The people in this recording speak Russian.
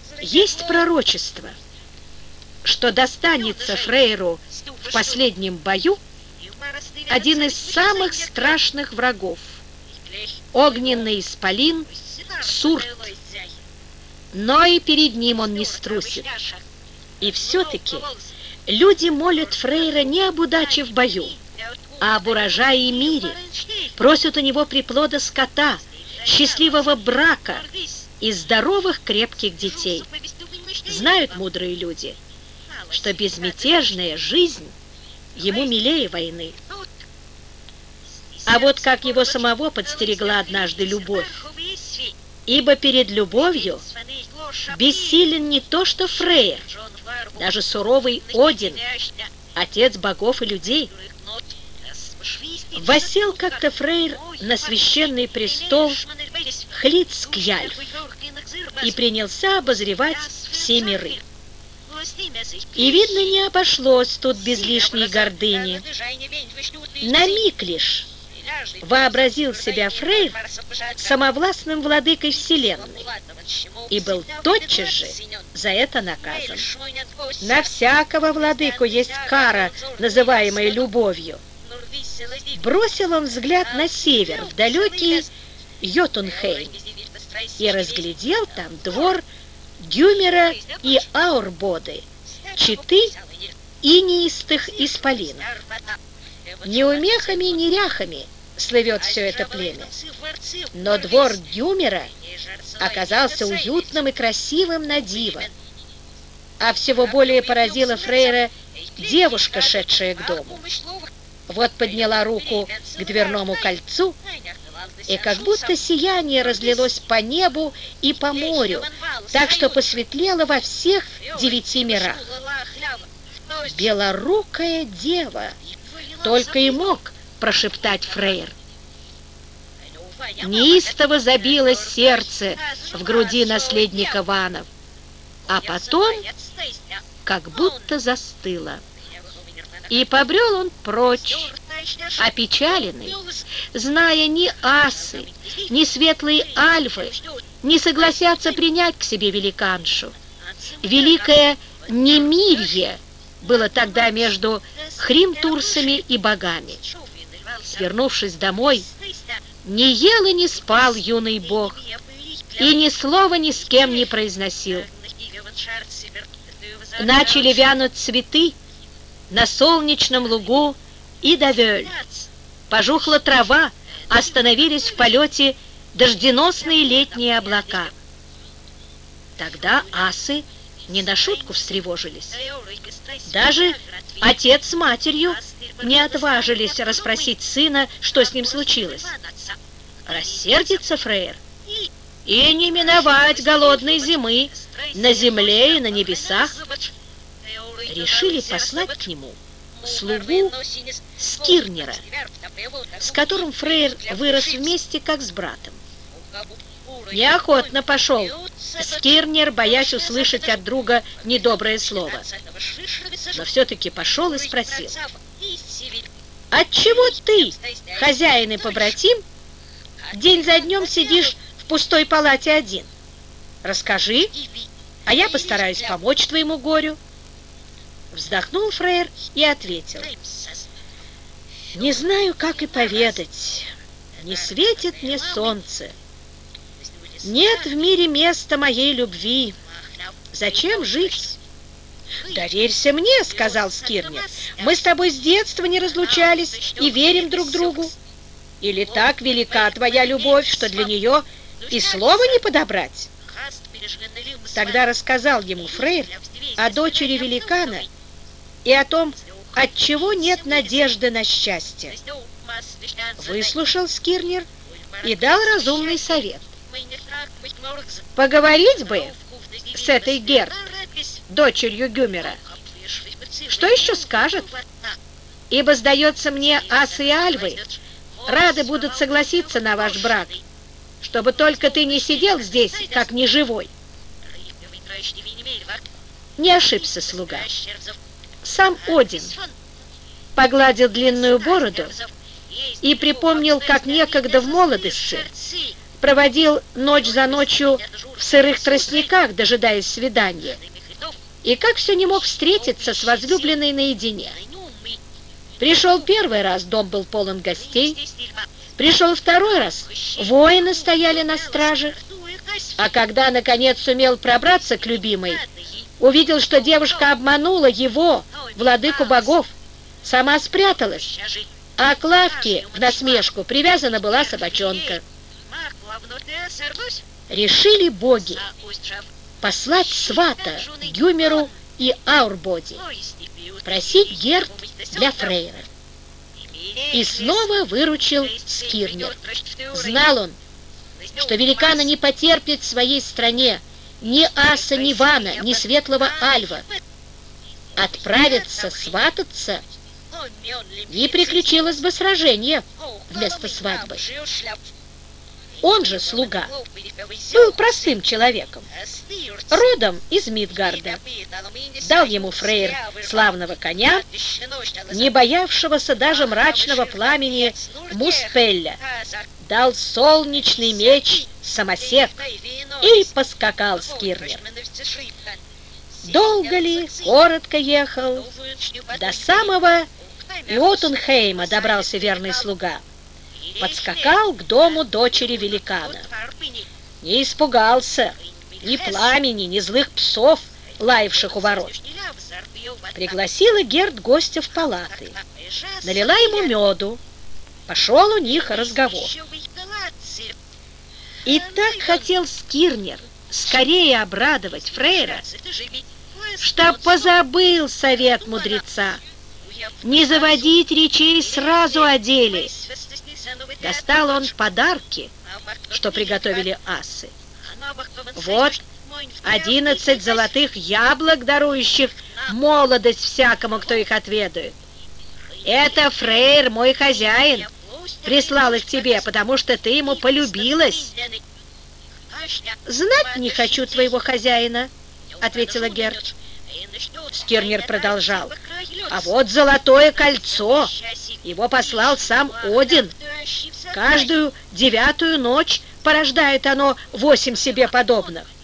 Есть пророчество, что достанется Фрейру в последнем бою один из самых страшных врагов – огненный исполин Сурт. Но и перед ним он не струсит. И все-таки люди молят Фрейра не об удаче в бою, а об урожае и мире, просят у него приплода скота, счастливого брака и здоровых крепких детей. Знают мудрые люди, что безмятежная жизнь ему милее войны. А вот как его самого подстерегла однажды любовь. Ибо перед любовью бессилен не то что Фрейр, даже суровый Один, отец богов и людей. Воссел как-то Фрейр на священный престол Hlidskjalf и принялся обозревать все миры. И, видно, не обошлось тут без лишней гордыни. На миг лишь вообразил себя Фрейр самовластным владыкой вселенной и был тотчас же за это наказан. На всякого владыку есть кара, называемая любовью. Бросил он взгляд на север, в далекий Йотунхейм, и разглядел там двор Дюмера и Аурбоды, четы инеистых исполинов. Ни умехами, ни ряхами слывет все это племя. Но двор Дюмера оказался уютным и красивым на диво. А всего более поразила Фрейра девушка, шедшая к дому. Вот подняла руку к дверному кольцу, и как будто сияние разлилось по небу и по морю, так что посветлело во всех 9 мирах. «Белорукая дева!» только и мог прошептать Фрейр. Неистово забилось сердце в груди наследника Ванов, а потом как будто застыло. И побрел он прочь, опечаленный, зная, ни асы, ни светлые альвы не согласятся принять к себе великаншу. Великое немирье было тогда между хримтурсами и богами. Свернувшись домой, не ел и не спал юный бог, и ни слова ни с кем не произносил. Начали вянуть цветы на солнечном лугу и Давёль. Пожухла трава, остановились в полете дожденосные летние облака. Тогда асы не на шутку встревожились. Даже отец с матерью не отважились расспросить сына, что с ним случилось. Рассердится Фрейр, и не миновать голодной зимы на земле и на небесах. Решили послать к нему слугу Скирнера, с которым Фрейр вырос вместе, как с братом. Неохотно пошел Скирнер, боясь услышать от друга недоброе слово. Но все-таки пошел и спросил: «Отчего ты, хозяин и побратим, день за днем сидишь в пустой палате один? Расскажи, а я постараюсь помочь твоему горю». Вздохнул Фрейр и ответил: «Не знаю, как и поведать. Не светит мне солнце. Нет в мире места моей любви. Зачем жить?» «Доверься мне, — сказал Скирнер, — мы с тобой с детства не разлучались и верим друг другу. Или так велика твоя любовь, что для нее и слова не подобрать?» Тогда рассказал ему Фрейр о дочери великана и о том, отчего нет надежды на счастье. Выслушал Скирнер и дал разумный совет. Поговорить бы с этой Герт, дочерью Гюмера. Что еще скажет? Ибо, сдается мне, асы и альвы рады будут согласиться на ваш брак, чтобы только ты не сидел здесь, как неживой. Не ошибся слуга. Сам Один погладил длинную бороду и припомнил, как некогда в молодости проводил ночь за ночью в сырых тростниках, дожидаясь свидания, и как все не мог встретиться с возлюбленной наедине. Пришел первый раз, дом был полон гостей. Пришел второй раз, воины стояли на страже. А когда, наконец, сумел пробраться к любимой, увидел, что девушка обманула его, владыку богов, сама спряталась, а к лавке в насмешку привязана была собачонка. Решили боги послать свата Гюмеру и Аурбоди, просить Герд для Фрейра. И снова выручил Скирнер. Знал он, что великана не потерпит в своей стране ни аса, ни вана, ни светлого альва. Отправиться свататься, и приключилось бы сражение вместо свадьбы. Он же, слуга, был простым человеком, родом из Мидгарда. Дал ему Фрейр славного коня, не боявшегося даже мрачного пламени Муспелля, дал солнечный меч Самосек, и поскакал Скирнер. Долго ли, коротко ехал, до самого Иотунхейма добрался верный слуга. Подскакал к дому дочери великана. Не испугался ни пламени, ни злых псов, лаявших у ворот. Пригласила Герд гостя в палаты, налила ему меду. Пошел у них разговор. И так хотел Скирнер скорее обрадовать Фрейра, что позабыл совет мудреца не заводить речей сразу о деле. Достал он подарки, что приготовили асы. Вот 11 золотых яблок, дарующих молодость всякому, кто их отведает. Это Фрейр, мой хозяин, прислал их тебе, потому что ты ему полюбилась. «Знать не хочу твоего хозяина», — ответила Герд. Скирнер продолжал. «А вот золотое кольцо, его послал сам Один. Каждую 9-ю ночь порождает оно 8 себе подобных.